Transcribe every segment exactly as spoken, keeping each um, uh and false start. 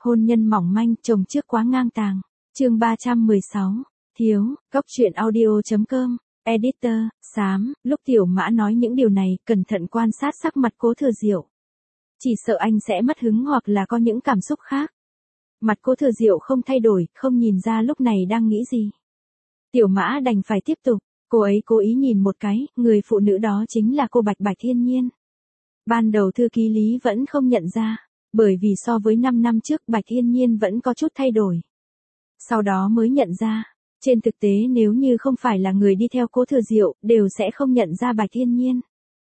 Hôn nhân mỏng manh, chồng trước quá ngang tàng. Chương ba trăm mười sáu. Thiếu, góc truyện audio chấm com. Editor, xám, lúc Tiểu Mã nói những điều này, cẩn thận quan sát sắc mặt Cố Thừa Diệu. Chỉ sợ anh sẽ mất hứng hoặc là có những cảm xúc khác. Mặt Cố Thừa Diệu không thay đổi, không nhìn ra lúc này đang nghĩ gì. Tiểu Mã đành phải tiếp tục, cô ấy cố ý nhìn một cái, người phụ nữ đó chính là cô Bạch Bạch Thiên Nhiên. Ban đầu thư ký Lý vẫn không nhận ra, bởi vì so với năm năm trước Bạch Thiên Nhiên vẫn có chút thay đổi. Sau đó mới nhận ra, trên thực tế nếu như không phải là người đi theo Cố Thừa Diệu, đều sẽ không nhận ra Bạch Thiên Nhiên.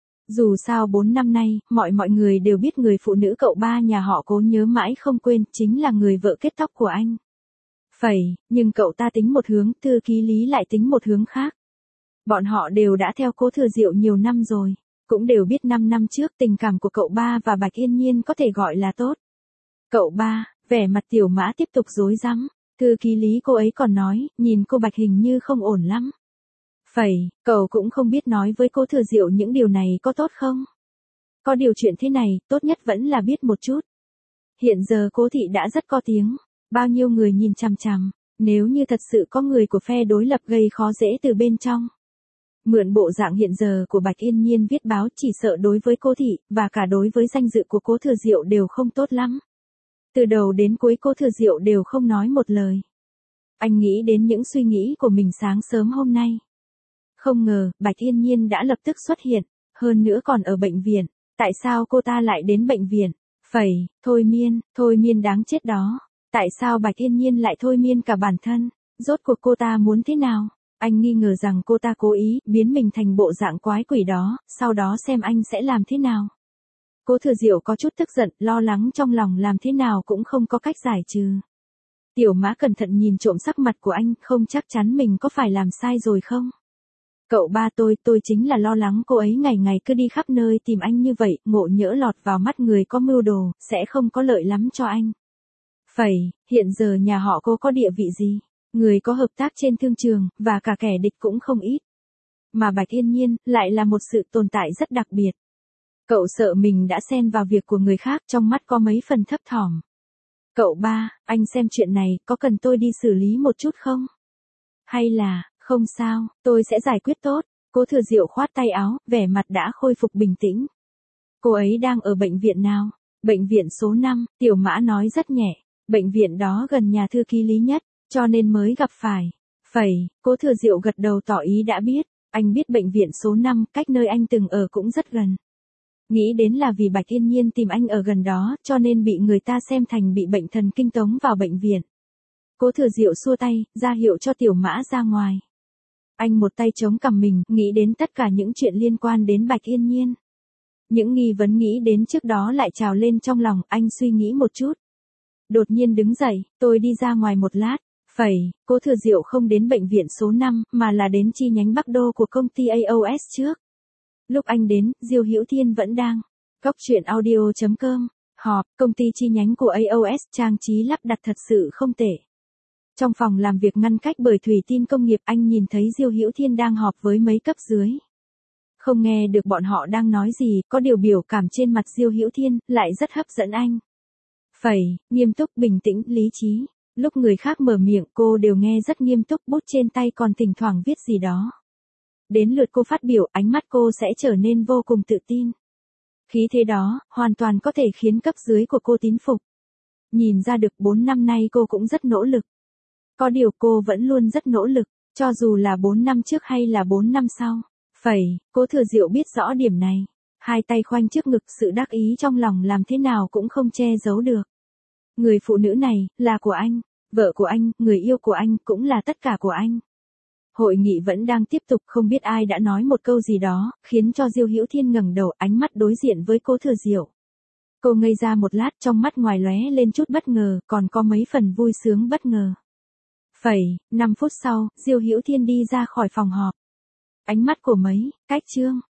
Dù sao bốn năm nay, mọi mọi người đều biết người phụ nữ cậu ba nhà họ Cố nhớ mãi không quên, chính là người vợ kết tóc của anh. Phẩy, nhưng cậu ta tính một hướng, thư ký Lý lại tính một hướng khác. Bọn họ đều đã theo Cố Thừa Diệu nhiều năm rồi, cũng đều biết năm năm trước tình cảm của cậu ba và Bạch Thiên Nhiên có thể gọi là tốt. Cậu ba, vẻ mặt Tiểu Mã tiếp tục rối rắm, thư ký Lý cô ấy còn nói, nhìn cô Bạch hình như không ổn lắm. Phẩy, cậu cũng không biết nói với Cố Thừa Diệu những điều này có tốt không? Có điều chuyện thế này, tốt nhất vẫn là biết một chút. Hiện giờ Cố thị đã rất có tiếng, bao nhiêu người nhìn chằm chằm, nếu như thật sự có người của phe đối lập gây khó dễ từ bên trong. Mượn bộ dạng hiện giờ của Bạch Yên Nhiên viết báo, chỉ sợ đối với Cố thị, và cả đối với danh dự của Cố Thừa Diệu đều không tốt lắm. Từ đầu đến cuối Cố Thừa Diệu đều không nói một lời. Anh nghĩ đến những suy nghĩ của mình sáng sớm hôm nay. Không ngờ, Bạch Yên Nhiên đã lập tức xuất hiện, hơn nữa còn ở bệnh viện. Tại sao cô ta lại đến bệnh viện? Phẩy, thôi miên, thôi miên đáng chết đó. Tại sao Bạch Yên Nhiên lại thôi miên cả bản thân? Rốt cuộc cô ta muốn thế nào? Anh nghi ngờ rằng cô ta cố ý biến mình thành bộ dạng quái quỷ đó, sau đó xem anh sẽ làm thế nào. Cố Thừa Diệu có chút tức giận, lo lắng trong lòng làm thế nào cũng không có cách giải trừ. Tiểu Mã cẩn thận nhìn trộm sắc mặt của anh, không chắc chắn mình có phải làm sai rồi không? Cậu ba tôi, tôi chính là lo lắng cô ấy ngày ngày cứ đi khắp nơi tìm anh như vậy, ngộ nhỡ lọt vào mắt người có mưu đồ, sẽ không có lợi lắm cho anh. Phẩy, hiện giờ nhà họ cô có địa vị gì? Người có hợp tác trên thương trường, và cả kẻ địch cũng không ít. Mà Bạch Yên Nhiên, lại là một sự tồn tại rất đặc biệt. Cậu sợ mình đã xen vào việc của người khác, trong mắt có mấy phần thấp thỏm. Cậu ba, anh xem chuyện này, có cần tôi đi xử lý một chút không? Hay là, không sao, tôi sẽ giải quyết tốt. Cố Thừa Diệu khoát tay áo, vẻ mặt đã khôi phục bình tĩnh. Cô ấy đang ở bệnh viện nào? Bệnh viện số năm, Tiểu Mã nói rất nhẹ. Bệnh viện đó gần nhà thư ký Lý nhất, cho nên mới gặp phải. Phẩy, Cố Thừa Diệu gật đầu tỏ ý đã biết. Anh biết bệnh viện số năm, cách nơi anh từng ở cũng rất gần. Nghĩ đến là vì Bạch Yên Nhiên tìm anh ở gần đó, cho nên bị người ta xem thành bị bệnh thần kinh tống vào bệnh viện. Cố Thừa Diệu xua tay, ra hiệu cho Tiểu Mã ra ngoài. Anh một tay chống cằm mình, nghĩ đến tất cả những chuyện liên quan đến Bạch Yên Nhiên. Những nghi vấn nghĩ đến trước đó lại trào lên trong lòng, anh suy nghĩ một chút. Đột nhiên đứng dậy, tôi đi ra ngoài một lát. Phẩy, Cố Thừa Diệu không đến bệnh viện số năm, mà là đến chi nhánh Bắc Đô của công ty a o ét trước. Lúc anh đến, Diêu Hữu Thiên vẫn đang. Góc truyện audio chấm com. Họp, công ty chi nhánh của a o ét trang trí lắp đặt thật sự không tệ. Trong phòng làm việc ngăn cách bởi thủy tinh công nghiệp, anh nhìn thấy Diêu Hữu Thiên đang họp với mấy cấp dưới. Không nghe được bọn họ đang nói gì, có điều biểu cảm trên mặt Diêu Hữu Thiên lại rất hấp dẫn anh. Phẩy, nghiêm túc, bình tĩnh, lý trí. Lúc người khác mở miệng cô đều nghe rất nghiêm túc, bút trên tay còn thỉnh thoảng viết gì đó. Đến lượt cô phát biểu, ánh mắt cô sẽ trở nên vô cùng tự tin. Khí thế đó, hoàn toàn có thể khiến cấp dưới của cô tín phục. Nhìn ra được bốn năm nay cô cũng rất nỗ lực. Có điều cô vẫn luôn rất nỗ lực, cho dù là bốn năm trước hay là bốn năm sau. Phẩy, Cố Thừa Diệu biết rõ điểm này. Hai tay khoanh trước ngực, sự đắc ý trong lòng làm thế nào cũng không che giấu được. Người phụ nữ này, là của anh, vợ của anh, người yêu của anh, cũng là tất cả của anh. Hội nghị vẫn đang tiếp tục, không biết ai đã nói một câu gì đó, khiến cho Diêu Hữu Thiên ngẩng đầu, ánh mắt đối diện với Cố Thừa Diệu. Cô ngây ra một lát, trong mắt ngoài lóe lên chút bất ngờ, còn có mấy phần vui sướng bất ngờ. Phẩy, năm phút sau, Diêu Hữu Thiên đi ra khỏi phòng họp. Ánh mắt của mấy, cách Trương,